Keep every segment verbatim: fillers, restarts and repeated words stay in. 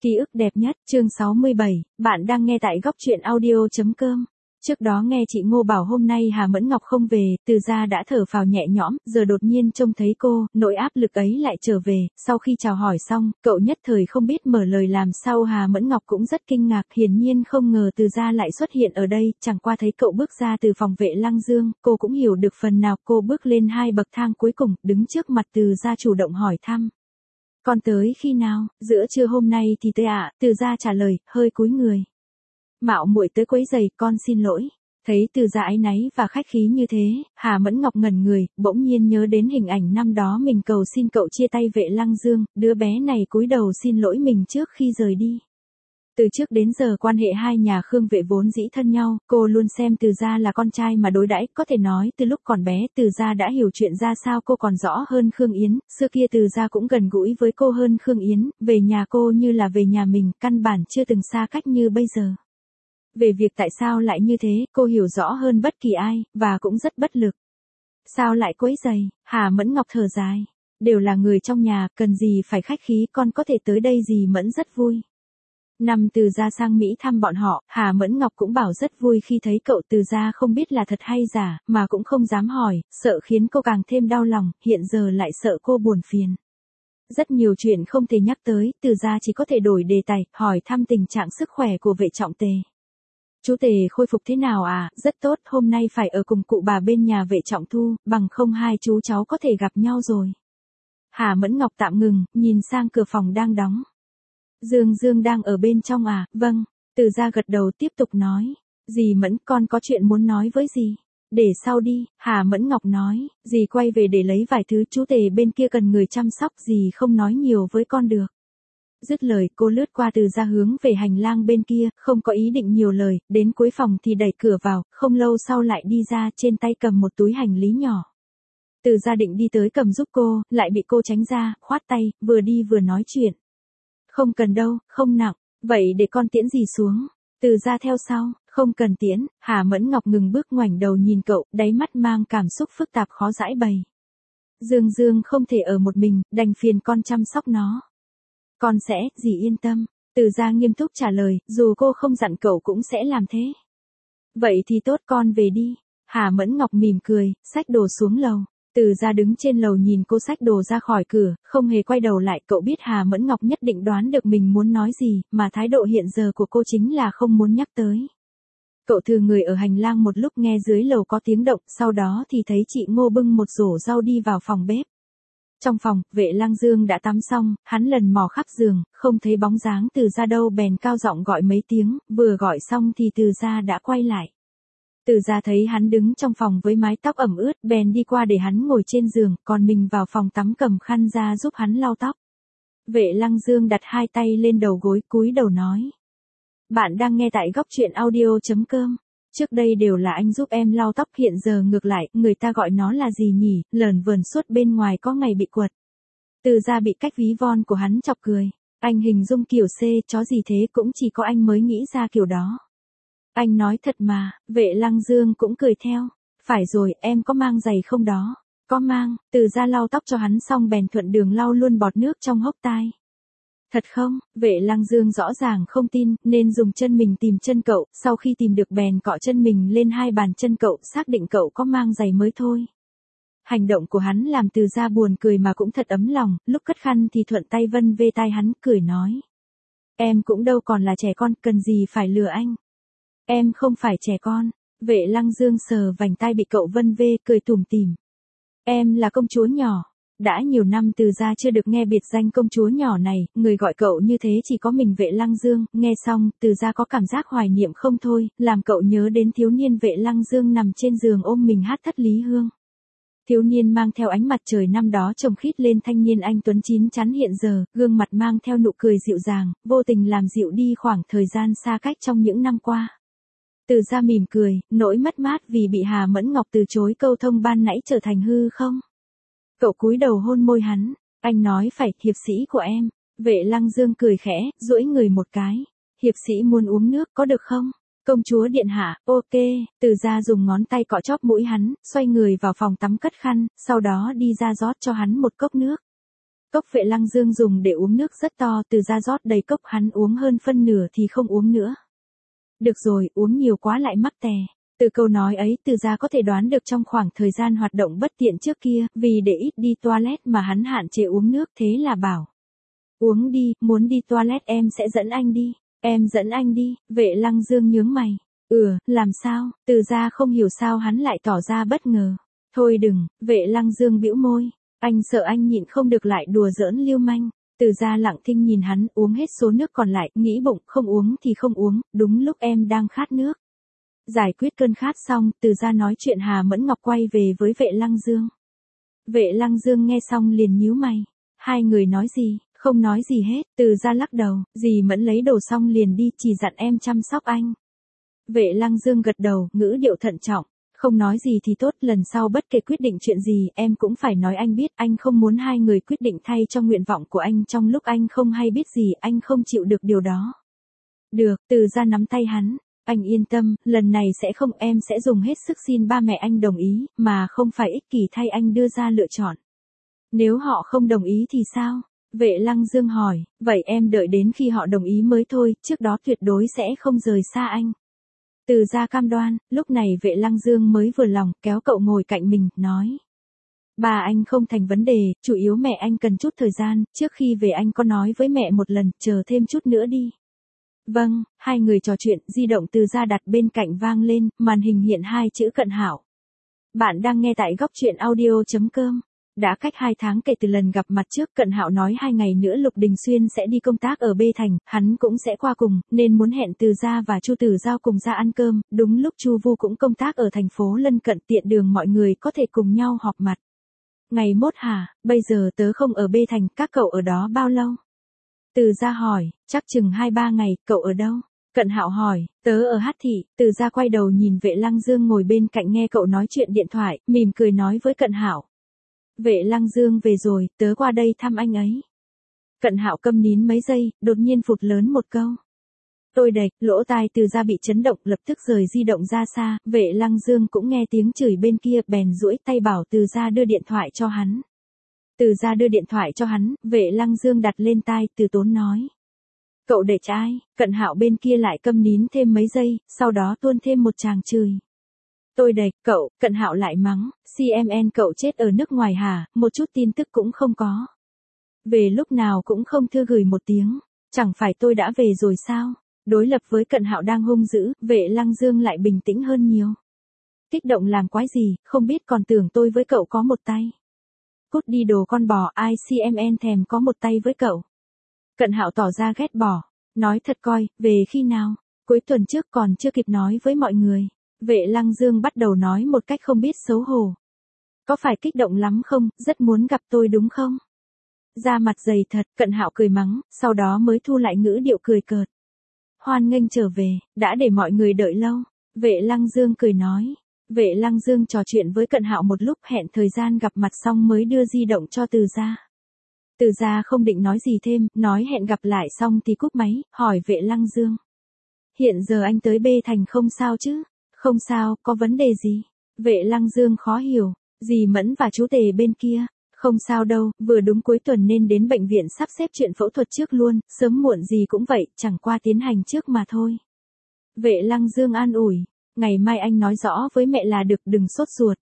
Ký ức đẹp nhất, chương sáu mươi bảy, bạn đang nghe tại góc truyện audio.com. Trước đó nghe chị Ngô bảo hôm nay Hà Mẫn Ngọc không về, Từ Gia đã thở phào nhẹ nhõm, giờ đột nhiên trông thấy cô, nỗi áp lực ấy lại trở về, sau khi chào hỏi xong, cậu nhất thời không biết mở lời làm sao. Hà Mẫn Ngọc cũng rất kinh ngạc, hiển nhiên không ngờ Từ Gia lại xuất hiện ở đây, chẳng qua thấy cậu bước ra từ phòng Vệ Lăng Dương, cô cũng hiểu được phần nào. Cô bước lên hai bậc thang cuối cùng, đứng trước mặt Từ Gia chủ động hỏi thăm. Con tới khi nào? Giữa trưa hôm nay thì tới ạ, à, Từ Gia trả lời, hơi cúi người. Mạo muội tới quấy giày, con xin lỗi. Thấy Từ Gia áy náy và khách khí như thế, Hà Mẫn Ngọc ngẩn người, bỗng nhiên nhớ đến hình ảnh năm đó mình cầu xin cậu chia tay Vệ Lăng Dương, đứa bé này cúi đầu xin lỗi mình trước khi rời đi. Từ trước đến giờ quan hệ hai nhà Khương Vệ vốn dĩ thân nhau, cô luôn xem Từ Gia là con trai mà đối đãi, có thể nói từ lúc còn bé Từ Gia đã hiểu chuyện ra sao cô còn rõ hơn Khương Yến, xưa kia Từ Gia cũng gần gũi với cô hơn Khương Yến, về nhà cô như là về nhà mình, căn bản chưa từng xa cách như bây giờ. Về việc tại sao lại như thế, cô hiểu rõ hơn bất kỳ ai, và cũng rất bất lực. Sao lại quấy giày? Hà Mẫn Ngọc thở dài. Đều là người trong nhà, cần gì phải khách khí, con có thể tới đây dì Mẫn rất vui. Năm Từ Gia sang Mỹ thăm bọn họ, Hà Mẫn Ngọc cũng bảo rất vui khi thấy cậu Từ Gia không biết là thật hay giả, mà cũng không dám hỏi, sợ khiến cô càng thêm đau lòng, hiện giờ lại sợ cô buồn phiền. Rất nhiều chuyện không thể nhắc tới, Từ Gia chỉ có thể đổi đề tài, hỏi thăm tình trạng sức khỏe của Vệ Trọng Tề. Chú Tề khôi phục thế nào à? Rất tốt, hôm nay phải ở cùng cụ bà bên nhà Vệ Trọng Thu, bằng không hai chú cháu có thể gặp nhau rồi. Hà Mẫn Ngọc tạm ngừng, nhìn sang cửa phòng đang đóng. Dương Dương đang ở bên trong à? Vâng. Từ Gia gật đầu tiếp tục nói. Dì Mẫn, con có chuyện muốn nói với dì. Để sau đi, Hà Mẫn Ngọc nói, dì quay về để lấy vài thứ, chú Tề bên kia cần người chăm sóc, dì không nói nhiều với con được. Dứt lời, cô lướt qua Từ Gia hướng về hành lang bên kia, không có ý định nhiều lời, đến cuối phòng thì đẩy cửa vào, không lâu sau lại đi ra, trên tay cầm một túi hành lý nhỏ. Từ Gia định đi tới cầm giúp cô, lại bị cô tránh ra, khoát tay, vừa đi vừa nói chuyện. Không cần đâu, không nặng, vậy để con tiễn dì xuống. Từ Gia theo sau, không cần tiễn. Hà Mẫn Ngọc ngừng bước ngoảnh đầu nhìn cậu, đáy mắt mang cảm xúc phức tạp khó giải bày. Dương Dương không thể ở một mình, đành phiền con chăm sóc nó. Con sẽ, dì yên tâm. Từ Gia nghiêm túc trả lời, dù cô không dặn cậu cũng sẽ làm thế. Vậy thì tốt, con về đi. Hà Mẫn Ngọc mỉm cười, xách đồ xuống lầu. Từ Gia đứng trên lầu nhìn cô xách đồ ra khỏi cửa, không hề quay đầu lại, cậu biết Hà Mẫn Ngọc nhất định đoán được mình muốn nói gì, mà thái độ hiện giờ của cô chính là không muốn nhắc tới. Cậu thừa người ở hành lang một lúc, nghe dưới lầu có tiếng động, sau đó thì thấy chị Ngô bưng một rổ rau đi vào phòng bếp. Trong phòng, Vệ Lăng Dương đã tắm xong, hắn lần mò khắp giường, không thấy bóng dáng Từ Gia đâu, bèn cao giọng gọi mấy tiếng, vừa gọi xong thì Từ Gia đã quay lại. Từ Gia thấy hắn đứng trong phòng với mái tóc ẩm ướt, bèn đi qua để hắn ngồi trên giường, còn mình vào phòng tắm cầm khăn ra giúp hắn lau tóc. Vệ Lăng Dương đặt hai tay lên đầu gối, cúi đầu nói. Bạn đang nghe tại góc truyện audio.com. Trước đây đều là anh giúp em lau tóc, hiện giờ ngược lại, người ta gọi nó là gì nhỉ, lờn vờn suốt bên ngoài có ngày bị quật. Từ Gia bị cách ví von của hắn chọc cười. Anh hình dung kiểu C, chó gì thế, cũng chỉ có anh mới nghĩ ra kiểu đó. Anh nói thật mà. Vệ Lăng Dương cũng cười theo. Phải rồi, em có mang giày không đó? Có mang. Từ Gia lau tóc cho hắn xong bèn thuận đường lau luôn bọt nước trong hốc tai. Thật không? Vệ Lăng Dương rõ ràng không tin, nên dùng chân mình tìm chân cậu, sau khi tìm được bèn cọ chân mình lên hai bàn chân cậu, xác định cậu có mang giày mới thôi. Hành động của hắn làm Từ Gia buồn cười mà cũng thật ấm lòng, lúc cất khăn thì thuận tay vân về tai hắn, cười nói. Em cũng đâu còn là trẻ con, cần gì phải lừa anh. Em không phải trẻ con. Vệ Lăng Dương sờ vành tai bị cậu vân về, cười tủm tỉm. Em là công chúa nhỏ. Đã nhiều năm Từ Gia chưa được nghe biệt danh công chúa nhỏ này, người gọi cậu như thế chỉ có mình Vệ Lăng Dương. Nghe xong, Từ Gia có cảm giác hoài niệm không thôi, làm cậu nhớ đến thiếu niên Vệ Lăng Dương nằm trên giường ôm mình hát Thất Lý Hương. Thiếu niên mang theo ánh mặt trời năm đó trông khít lên thanh niên anh tuấn chín chắn hiện giờ, gương mặt mang theo nụ cười dịu dàng, vô tình làm dịu đi khoảng thời gian xa cách trong những năm qua. Từ Gia mỉm cười, nỗi mất mát vì bị Hà Mẫn Ngọc từ chối câu thông ban nãy trở thành hư không? Cậu cúi đầu hôn môi hắn, anh nói phải, hiệp sĩ của em. Vệ Lăng Dương cười khẽ, duỗi người một cái. Hiệp sĩ muốn uống nước, có được không? Công chúa điện hạ, ok. Từ Gia dùng ngón tay cọ chóp mũi hắn, xoay người vào phòng tắm cất khăn, sau đó đi ra rót cho hắn một cốc nước. Cốc Vệ Lăng Dương dùng để uống nước rất to, Từ Gia rót đầy cốc, hắn uống hơn phân nửa thì không uống nữa. Được rồi, uống nhiều quá lại mắc tè. Từ câu nói ấy Từ Gia có thể đoán được trong khoảng thời gian hoạt động bất tiện trước kia, vì để ít đi toilet mà hắn hạn chế uống nước, thế là bảo. Uống đi, muốn đi toilet em sẽ dẫn anh đi. Em dẫn anh đi. Vệ Lăng Dương nhướng mày. Ừ, làm sao? Từ Gia không hiểu sao hắn lại tỏ ra bất ngờ. Thôi đừng. Vệ Lăng Dương bĩu môi. Anh sợ anh nhịn không được lại đùa giỡn lưu manh. Từ Gia lặng thinh nhìn hắn, uống hết số nước còn lại, nghĩ bụng, không uống thì không uống, đúng lúc em đang khát nước. Giải quyết cơn khát xong, Từ Gia nói chuyện Hà Mẫn Ngọc quay về với Vệ Lăng Dương. Vệ Lăng Dương nghe xong liền nhíu mày. Hai người nói gì? Không nói gì hết. Từ Gia lắc đầu, dì Mẫn lấy đồ xong liền đi, chỉ dặn em chăm sóc anh. Vệ Lăng Dương gật đầu, ngữ điệu thận trọng. Không nói gì thì tốt, lần sau bất kể quyết định chuyện gì, em cũng phải nói anh biết, anh không muốn hai người quyết định thay cho nguyện vọng của anh trong lúc anh không hay biết gì, anh không chịu được điều đó. Được, Từ Gia nắm tay hắn. Anh yên tâm, lần này sẽ không, em sẽ dùng hết sức xin ba mẹ anh đồng ý, mà không phải ích kỷ thay anh đưa ra lựa chọn. Nếu họ không đồng ý thì sao? Vệ Lăng Dương hỏi, vậy em đợi đến khi họ đồng ý mới thôi, trước đó tuyệt đối sẽ không rời xa anh. Từ Gia cam đoan, lúc này Vệ Lăng Dương mới vừa lòng, kéo cậu ngồi cạnh mình, nói. Ba anh không thành vấn đề, chủ yếu mẹ anh cần chút thời gian, trước khi về anh có nói với mẹ một lần, chờ thêm chút nữa đi. Vâng, hai người trò chuyện, di động Từ Gia đặt bên cạnh vang lên, màn hình hiện hai chữ Cận Hạo. Bạn đang nghe tại góc truyện audio chấm com. Đã cách hai tháng kể từ lần gặp mặt trước, Cận Hạo nói hai ngày nữa Lục Đình Xuyên sẽ đi công tác ở B Thành, hắn cũng sẽ qua cùng, nên muốn hẹn Từ Gia và Chu Tử Giao cùng ra ăn cơm, đúng lúc Chu Vu cũng công tác ở thành phố lân cận, tiện đường mọi người có thể cùng nhau họp mặt. Ngày mốt hả, bây giờ tớ không ở B Thành, các cậu ở đó bao lâu? Từ Gia hỏi, chắc chừng hai ba ngày, cậu ở đâu? Cận Hạo hỏi, tớ ở Hát Thị. Từ Gia quay đầu nhìn Vệ Lăng Dương ngồi bên cạnh nghe cậu nói chuyện điện thoại, mỉm cười nói với Cận Hạo. Vệ Lăng Dương về rồi, tớ qua đây thăm anh ấy. Cận Hạo câm nín mấy giây, đột nhiên phụt lớn một câu. Tôi đệch, lỗ tai Từ Gia bị chấn động, lập tức rời di động ra xa, Vệ Lăng Dương cũng nghe tiếng chửi bên kia, bèn duỗi tay bảo Từ Gia đưa điện thoại cho hắn. Từ Gia đưa điện thoại cho hắn, Vệ Lăng Dương đặt lên tai, từ tốn nói. Cậu để ai? Cận Hạo bên kia lại câm nín thêm mấy giây, sau đó tuôn thêm một tràng chửi. Tôi đệch, cậu, Cận Hạo lại mắng, xê em en cậu chết ở nước ngoài hả, một chút tin tức cũng không có. Về lúc nào cũng không thư gửi một tiếng, chẳng phải tôi đã về rồi sao? Đối lập với Cận Hạo đang hung dữ, Vệ Lăng Dương lại bình tĩnh hơn nhiều. Kích động làm quái gì, không biết còn tưởng tôi với cậu có một tay. Cút đi đồ con bò, ai xê em en thèm có một tay với cậu. Cận Hạo tỏ ra ghét bỏ, nói thật coi, về khi nào? Cuối tuần trước còn chưa kịp nói với mọi người. Vệ Lăng Dương bắt đầu nói một cách không biết xấu hổ. Có phải kích động lắm không, rất muốn gặp tôi đúng không? Da mặt dày thật, Cận Hạo cười mắng, sau đó mới thu lại ngữ điệu cười cợt. Hoan nghênh trở về, đã để mọi người đợi lâu. Vệ Lăng Dương cười nói. Vệ Lăng Dương trò chuyện với Cận Hạo một lúc, hẹn thời gian gặp mặt xong mới đưa di động cho Từ Gia. Từ Gia không định nói gì thêm, nói hẹn gặp lại xong thì cúp máy, hỏi Vệ Lăng Dương. Hiện giờ anh tới B Thành không sao chứ? Không sao, có vấn đề gì? Vệ Lăng Dương khó hiểu, dì Mẫn và chú Tề bên kia. Không sao đâu, vừa đúng cuối tuần nên đến bệnh viện sắp xếp chuyện phẫu thuật trước luôn, sớm muộn gì cũng vậy, chẳng qua tiến hành trước mà thôi. Vệ Lăng Dương an ủi, ngày mai anh nói rõ với mẹ là được, đừng sốt ruột.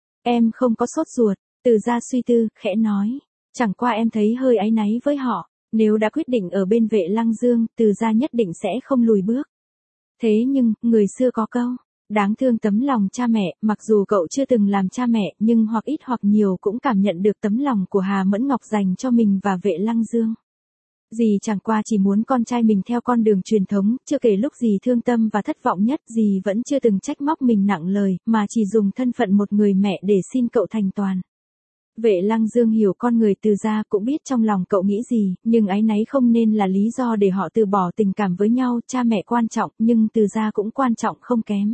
Em không có sốt ruột. Từ Gia suy tư, khẽ nói. Chẳng qua em thấy hơi áy náy với họ, nếu đã quyết định ở bên Vệ Lăng Dương, Từ Gia nhất định sẽ không lùi bước. Thế nhưng, người xưa có câu, đáng thương tấm lòng cha mẹ, mặc dù cậu chưa từng làm cha mẹ, nhưng hoặc ít hoặc nhiều cũng cảm nhận được tấm lòng của Hà Mẫn Ngọc dành cho mình và Vệ Lăng Dương. Dì chẳng qua chỉ muốn con trai mình theo con đường truyền thống, chưa kể lúc dì thương tâm và thất vọng nhất, dì vẫn chưa từng trách móc mình nặng lời, mà chỉ dùng thân phận một người mẹ để xin cậu thành toàn. Vệ Lăng Dương hiểu con người Từ Gia, cũng biết trong lòng cậu nghĩ gì, nhưng áy náy không nên là lý do để họ từ bỏ tình cảm với nhau, cha mẹ quan trọng, nhưng Từ Gia cũng quan trọng không kém.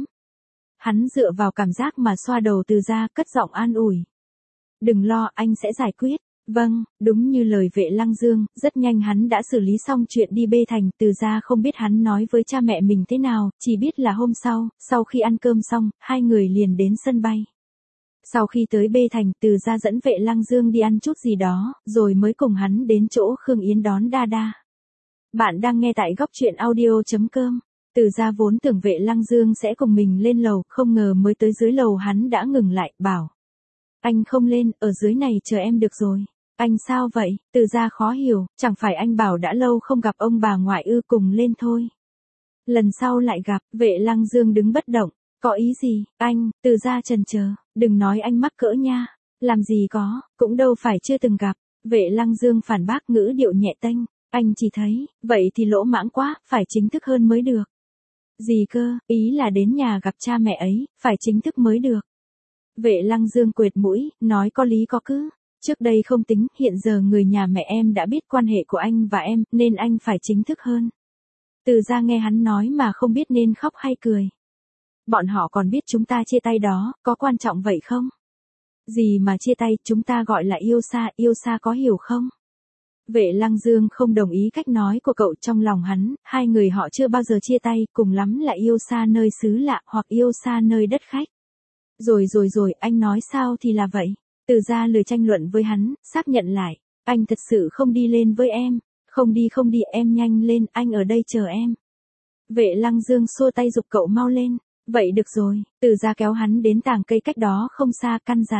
Hắn dựa vào cảm giác mà xoa đầu Từ Gia, cất giọng an ủi. Đừng lo, anh sẽ giải quyết. Vâng, đúng như lời Vệ Lăng Dương, rất nhanh hắn đã xử lý xong chuyện đi B Thành, Từ Gia không biết hắn nói với cha mẹ mình thế nào, chỉ biết là hôm sau, sau khi ăn cơm xong, hai người liền đến sân bay. Sau khi tới B thành, Từ gia dẫn Vệ Lăng Dương đi ăn chút gì đó, rồi mới cùng hắn đến chỗ Khương Yến đón Đa Đa. Bạn đang nghe tại góc truyện audio.com. Từ gia vốn tưởng Vệ Lăng Dương sẽ cùng mình lên lầu, không ngờ mới tới dưới lầu hắn đã ngừng lại, bảo. Anh không lên, ở dưới này chờ em được rồi. Anh sao vậy? Từ gia khó hiểu, chẳng phải anh bảo đã lâu không gặp ông bà ngoại ư, cùng lên thôi. Lần sau lại gặp, Vệ Lăng Dương đứng bất động. Có ý gì, anh? Từ gia chần chờ, đừng nói anh mắc cỡ nha. Làm gì có, cũng đâu phải chưa từng gặp. Vệ Lăng Dương phản bác ngữ điệu nhẹ tênh. Anh chỉ thấy, vậy thì lỗ mãng quá, phải chính thức hơn mới được. Gì cơ, ý là đến nhà gặp cha mẹ ấy, phải chính thức mới được. Vệ Lăng Dương quệt mũi, nói có lý có cứ. Trước đây không tính, hiện giờ người nhà mẹ em đã biết quan hệ của anh và em, nên anh phải chính thức hơn. Từ gia nghe hắn nói mà không biết nên khóc hay cười. Bọn họ còn biết chúng ta chia tay đó, có quan trọng vậy không? Gì mà chia tay, chúng ta gọi là yêu xa, yêu xa có hiểu không? Vệ Lăng Dương không đồng ý cách nói của cậu, trong lòng hắn, hai người họ chưa bao giờ chia tay, cùng lắm là yêu xa nơi xứ lạ hoặc yêu xa nơi đất khách. Rồi rồi rồi, anh nói sao thì là vậy. Từ gia lười tranh luận với hắn, xác nhận lại. Anh thật sự không đi lên với em. Không đi không đi, em nhanh lên, anh ở đây chờ em. Vệ Lăng Dương xua tay giục cậu mau lên. Vậy được rồi, Từ gia kéo hắn đến tàng cây cách đó không xa, căn dặn.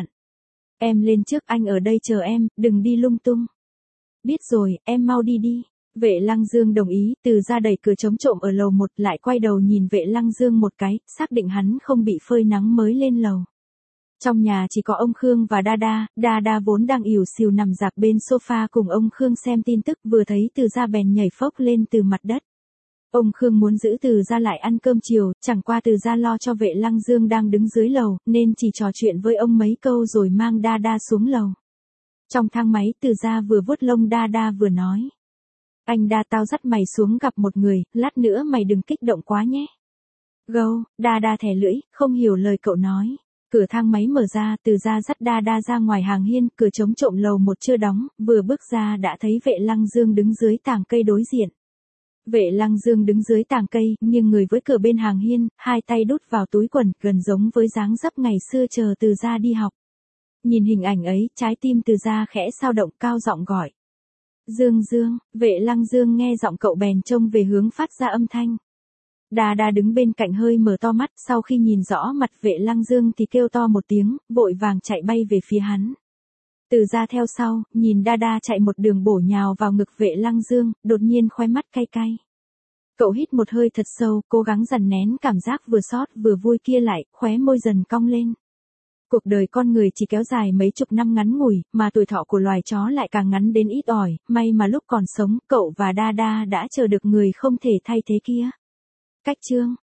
Em lên trước, anh ở đây chờ em, đừng đi lung tung. Biết rồi, em mau đi đi. Vệ Lăng Dương đồng ý, Từ gia đẩy cửa chống trộm ở lầu một, lại quay đầu nhìn Vệ Lăng Dương một cái, xác định hắn không bị phơi nắng mới lên lầu. Trong nhà chỉ có ông Khương và Đa Đa, Đa Đa vốn đang ỉu xìu nằm dạp bên sofa cùng ông Khương xem tin tức, vừa thấy Từ gia bèn nhảy phốc lên từ mặt đất. Ông Khương muốn giữ Từ gia lại ăn cơm chiều, chẳng qua Từ gia lo cho Vệ Lăng Dương đang đứng dưới lầu, nên chỉ trò chuyện với ông mấy câu rồi mang Đa Đa xuống lầu. Trong thang máy, Từ gia vừa vuốt lông Đa Đa vừa nói. Anh Đa, tao dắt mày xuống gặp một người, lát nữa mày đừng kích động quá nhé. Gâu, Đa Đa thè lưỡi, không hiểu lời cậu nói. Cửa thang máy mở ra, Từ gia dắt Đa Đa ra ngoài hàng hiên, cửa chống trộm lầu một chưa đóng, vừa bước ra đã thấy Vệ Lăng Dương đứng dưới tàng cây đối diện. Vệ Lăng Dương đứng dưới tàng cây, nghiêng người với cửa bên hàng hiên, hai tay đút vào túi quần, gần giống với dáng dấp ngày xưa chờ Từ gia đi học. Nhìn hình ảnh ấy, trái tim Từ gia khẽ xao động, cao giọng gọi. Dương Dương, Vệ Lăng Dương nghe giọng cậu bèn trông về hướng phát ra âm thanh. Đa Đa đứng bên cạnh hơi mở to mắt, sau khi nhìn rõ mặt Vệ Lăng Dương thì kêu to một tiếng, vội vàng chạy bay về phía hắn. Từ gia theo sau, nhìn Đa Đa chạy một đường bổ nhào vào ngực Vệ Lăng Dương, đột nhiên khóe mắt cay cay. Cậu hít một hơi thật sâu, cố gắng dằn nén cảm giác vừa xót vừa vui kia lại, khóe môi dần cong lên. Cuộc đời con người chỉ kéo dài mấy chục năm ngắn ngủi, mà tuổi thọ của loài chó lại càng ngắn đến ít ỏi, may mà lúc còn sống, cậu và Đa Đa đã chờ được người không thể thay thế kia. Cách chương